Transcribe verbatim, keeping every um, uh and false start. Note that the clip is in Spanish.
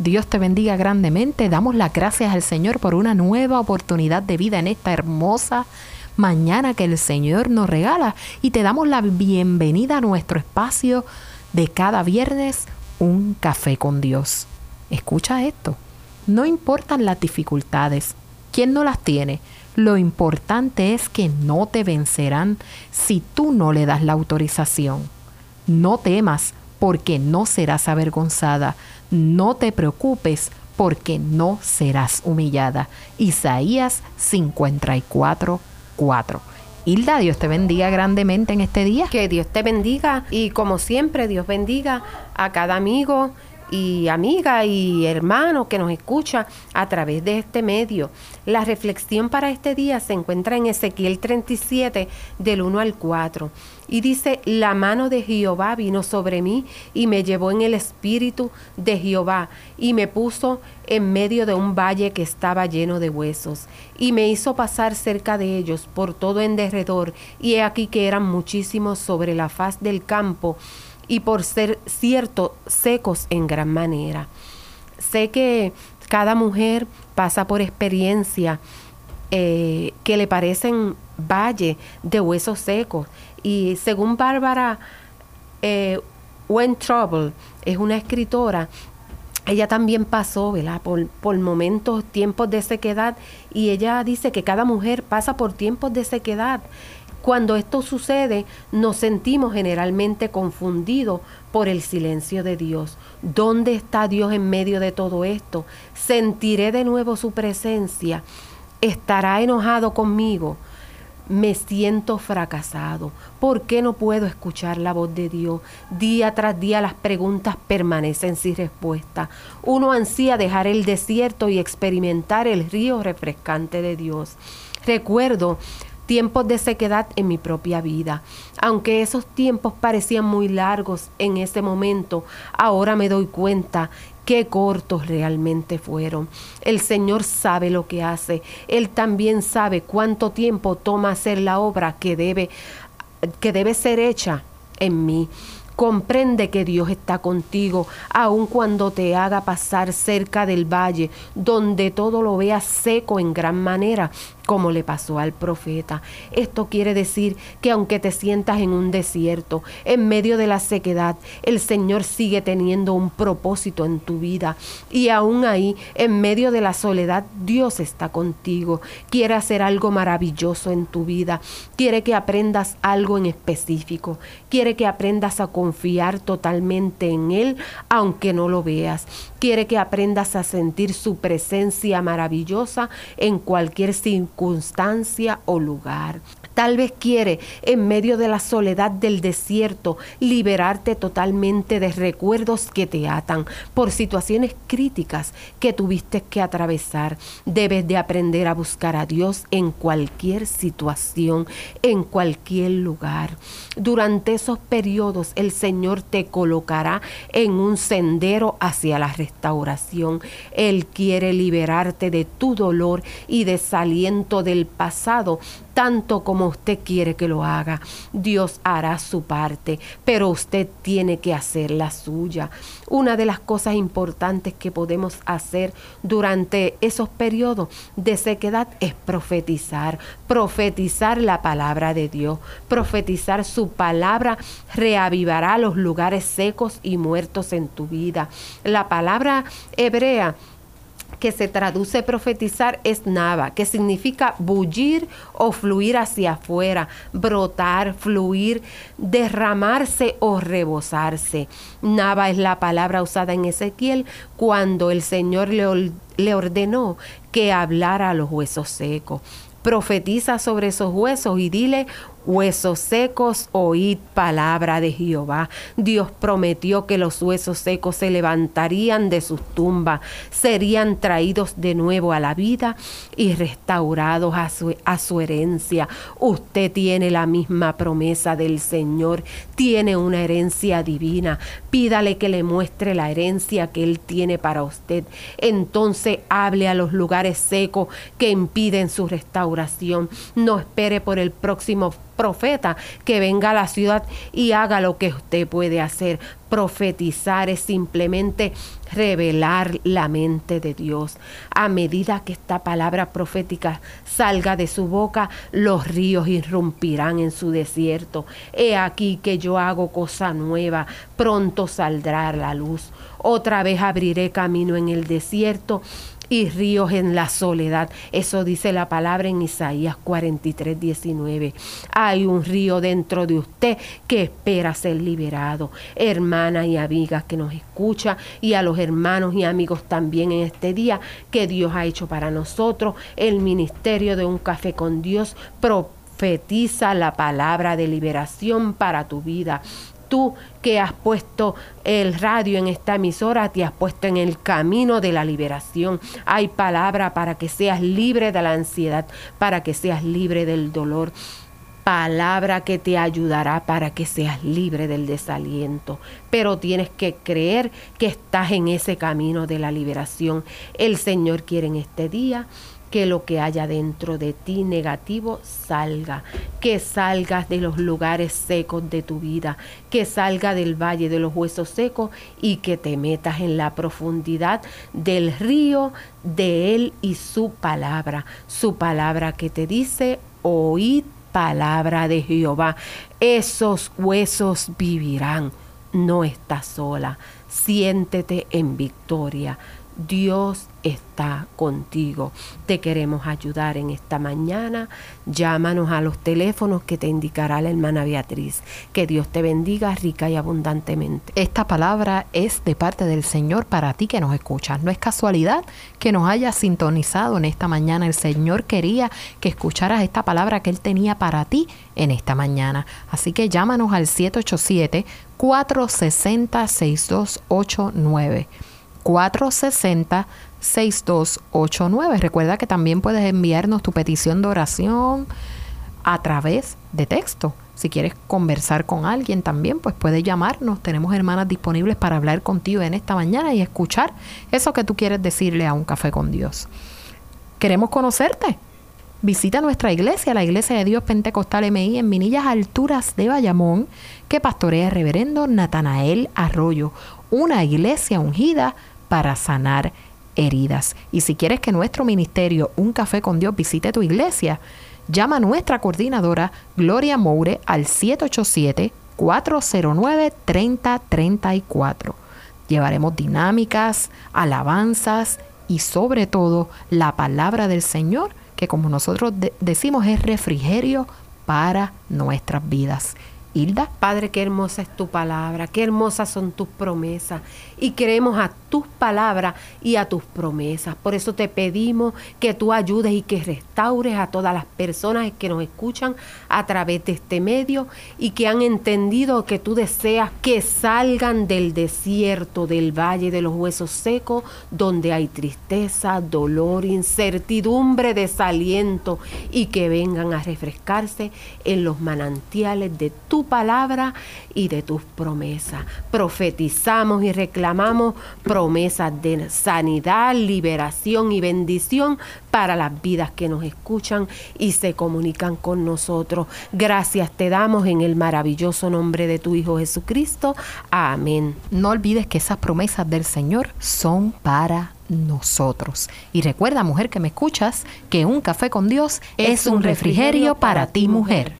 Dios te bendiga grandemente. Damos las gracias al Señor por una nueva oportunidad de vida en esta hermosa mañana que el Señor nos regala. Y te damos la bienvenida a nuestro espacio de cada viernes, Un Café con Dios. Escucha esto. No importan las dificultades. ¿Quién no las tiene? Lo importante es que no te vencerán si tú no le das la autorización. No temas, porque no serás avergonzada. No te preocupes, porque no serás humillada. Isaías cincuenta y cuatro, cuatro. Hilda, Dios te bendiga grandemente en este día. Que Dios te bendiga y como siempre Dios bendiga a cada amigo y amiga y hermano que nos escucha a través de este medio. La reflexión para este día se encuentra en Ezequiel treinta y siete del uno al cuatro y dice: la mano de Jehová vino sobre mí y me llevó en el espíritu de Jehová y me puso en medio de un valle que estaba lleno de huesos y me hizo pasar cerca de ellos por todo en derredor, y he aquí que eran muchísimos sobre la faz del campo, y por ser cierto secos en gran manera. Sé que cada mujer pasa por experiencia eh, que le parecen valle de huesos secos, y según Bárbara eh, Weintraub, es una escritora, ella también pasó, ¿verdad?, por, por momentos, tiempos de sequedad, y ella dice que cada mujer pasa por tiempos de sequedad. Cuando esto sucede, nos sentimos generalmente confundidos por el silencio de Dios. ¿Dónde está Dios en medio de todo esto? ¿Sentiré de nuevo su presencia? ¿Estará enojado conmigo? Me siento fracasado. ¿Por qué no puedo escuchar la voz de Dios? Día tras día las preguntas permanecen sin respuesta. Uno ansía dejar el desierto y experimentar el río refrescante de Dios. Recuerdo tiempos de sequedad en mi propia vida. Aunque esos tiempos parecían muy largos en ese momento, ahora me doy cuenta qué cortos realmente fueron. El Señor sabe lo que hace. Él también sabe cuánto tiempo toma hacer la obra que debe, que debe ser hecha en mí. Comprende que Dios está contigo, aun cuando te haga pasar cerca del valle, donde todo lo veas seco en gran manera, como le pasó al profeta. Esto quiere decir que aunque te sientas en un desierto, en medio de la sequedad, el Señor sigue teniendo un propósito en tu vida. Y aún ahí, en medio de la soledad, Dios está contigo. Quiere hacer algo maravilloso en tu vida. Quiere que aprendas algo en específico. Quiere que aprendas a confiar totalmente en Él, aunque no lo veas. Quiere que aprendas a sentir su presencia maravillosa en cualquier circunstancia circunstancia o lugar. Tal vez quiere, en medio de la soledad del desierto, liberarte totalmente de recuerdos que te atan por situaciones críticas que tuviste que atravesar. Debes de aprender a buscar a Dios en cualquier situación, en cualquier lugar. Durante esos periodos, el Señor te colocará en un sendero hacia la restauración. Él quiere liberarte de tu dolor y desaliento del pasado, tanto como usted quiere que lo haga. Dios hará su parte, pero usted tiene que hacer la suya. Una de las cosas importantes que podemos hacer durante esos periodos de sequedad es profetizar, profetizar la palabra de Dios, profetizar su palabra reavivará los lugares secos y muertos en tu vida. La palabra hebrea que se traduce profetizar es nava, que significa bullir o fluir hacia afuera, brotar, fluir, derramarse o rebosarse. Nava es la palabra usada en Ezequiel cuando el Señor le, le ordenó que hablara a los huesos secos. Profetiza sobre esos huesos y dile: huesos secos, oíd palabra de Jehová. Dios prometió que los huesos secos se levantarían de sus tumbas, serían traídos de nuevo a la vida y restaurados a su, a su herencia. Usted tiene la misma promesa del Señor, tiene una herencia divina. Pídale que le muestre la herencia que Él tiene para usted. Entonces hable a los lugares secos que impiden su restauración. No espere por el próximo profeta que venga a la ciudad y haga lo que usted puede hacer. Profetizar es simplemente revelar la mente de Dios. A medida que esta palabra profética salga de su boca, los ríos irrumpirán en su desierto. He aquí que yo hago cosa nueva, pronto saldrá la luz. Otra vez abriré camino en el desierto y ríos en la soledad. Eso dice la palabra en Isaías cuarenta y tres, diecinueve. Hay un río dentro de usted que espera ser liberado. Hermanas y amigas que nos escuchan, y a los hermanos y amigos también en este día que Dios ha hecho para nosotros, el ministerio de Un Café con Dios profetiza la palabra de liberación para tu vida. Tú que has puesto el radio en esta emisora, te has puesto en el camino de la liberación. Hay palabra para que seas libre de la ansiedad, para que seas libre del dolor. Palabra que te ayudará para que seas libre del desaliento. Pero tienes que creer que estás en ese camino de la liberación. El Señor quiere en este día que lo que haya dentro de ti negativo salga, que salgas de los lugares secos de tu vida, que salga del valle de los huesos secos y que te metas en la profundidad del río de Él y su palabra, su palabra que te dice: oíd palabra de Jehová, esos huesos vivirán. No estás sola, siéntete en victoria. Dios está contigo. Te queremos ayudar en esta mañana. Llámanos a los teléfonos que te indicará la hermana Beatriz. Que Dios te bendiga rica y abundantemente. Esta palabra es de parte del Señor para ti que nos escuchas. No es casualidad que nos hayas sintonizado en esta mañana. El Señor quería que escucharas esta palabra que Él tenía para ti en esta mañana. Así que llámanos al siete ocho siete, cuatro seis cero, seis dos ocho nueve. cuatro seis cero, seis dos ocho nueve. Recuerda que también puedes enviarnos tu petición de oración a través de texto. Si quieres conversar con alguien también, pues puedes llamarnos. Tenemos hermanas disponibles para hablar contigo en esta mañana y escuchar eso que tú quieres decirle a Un Café con Dios. Queremos conocerte. Visita nuestra iglesia, la Iglesia de Dios Pentecostal M I en Minillas Alturas de Bayamón, que pastorea el reverendo Natanael Arroyo. Una iglesia ungida para sanar heridas. Y si quieres que nuestro ministerio Un Café con Dios visite tu iglesia, llama a nuestra coordinadora Gloria Moure al siete ocho siete, cuatro cero nueve, tres cero tres cuatro. Llevaremos dinámicas, alabanzas y sobre todo la palabra del Señor, que como nosotros de- decimos es refrigerio para nuestras vidas. Hilda. Padre, qué hermosa es tu palabra, qué hermosas son tus promesas, y creemos a tus palabras y a tus promesas. Por eso te pedimos que tú ayudes y que restaures a todas las personas que nos escuchan a través de este medio y que han entendido que tú deseas que salgan del desierto, del valle de los huesos secos, donde hay tristeza, dolor, incertidumbre, desaliento, y que vengan a refrescarse en los manantiales de tu palabra y de tus promesas. Profetizamos y reclamamos promesas de sanidad, liberación y bendición para las vidas que nos escuchan y se comunican con nosotros. Gracias te damos en el maravilloso nombre de tu Hijo Jesucristo. Amén. No olvides que esas promesas del Señor son para nosotros. Y recuerda, mujer que me escuchas, que Un Café con Dios es un refrigerio para ti, mujer.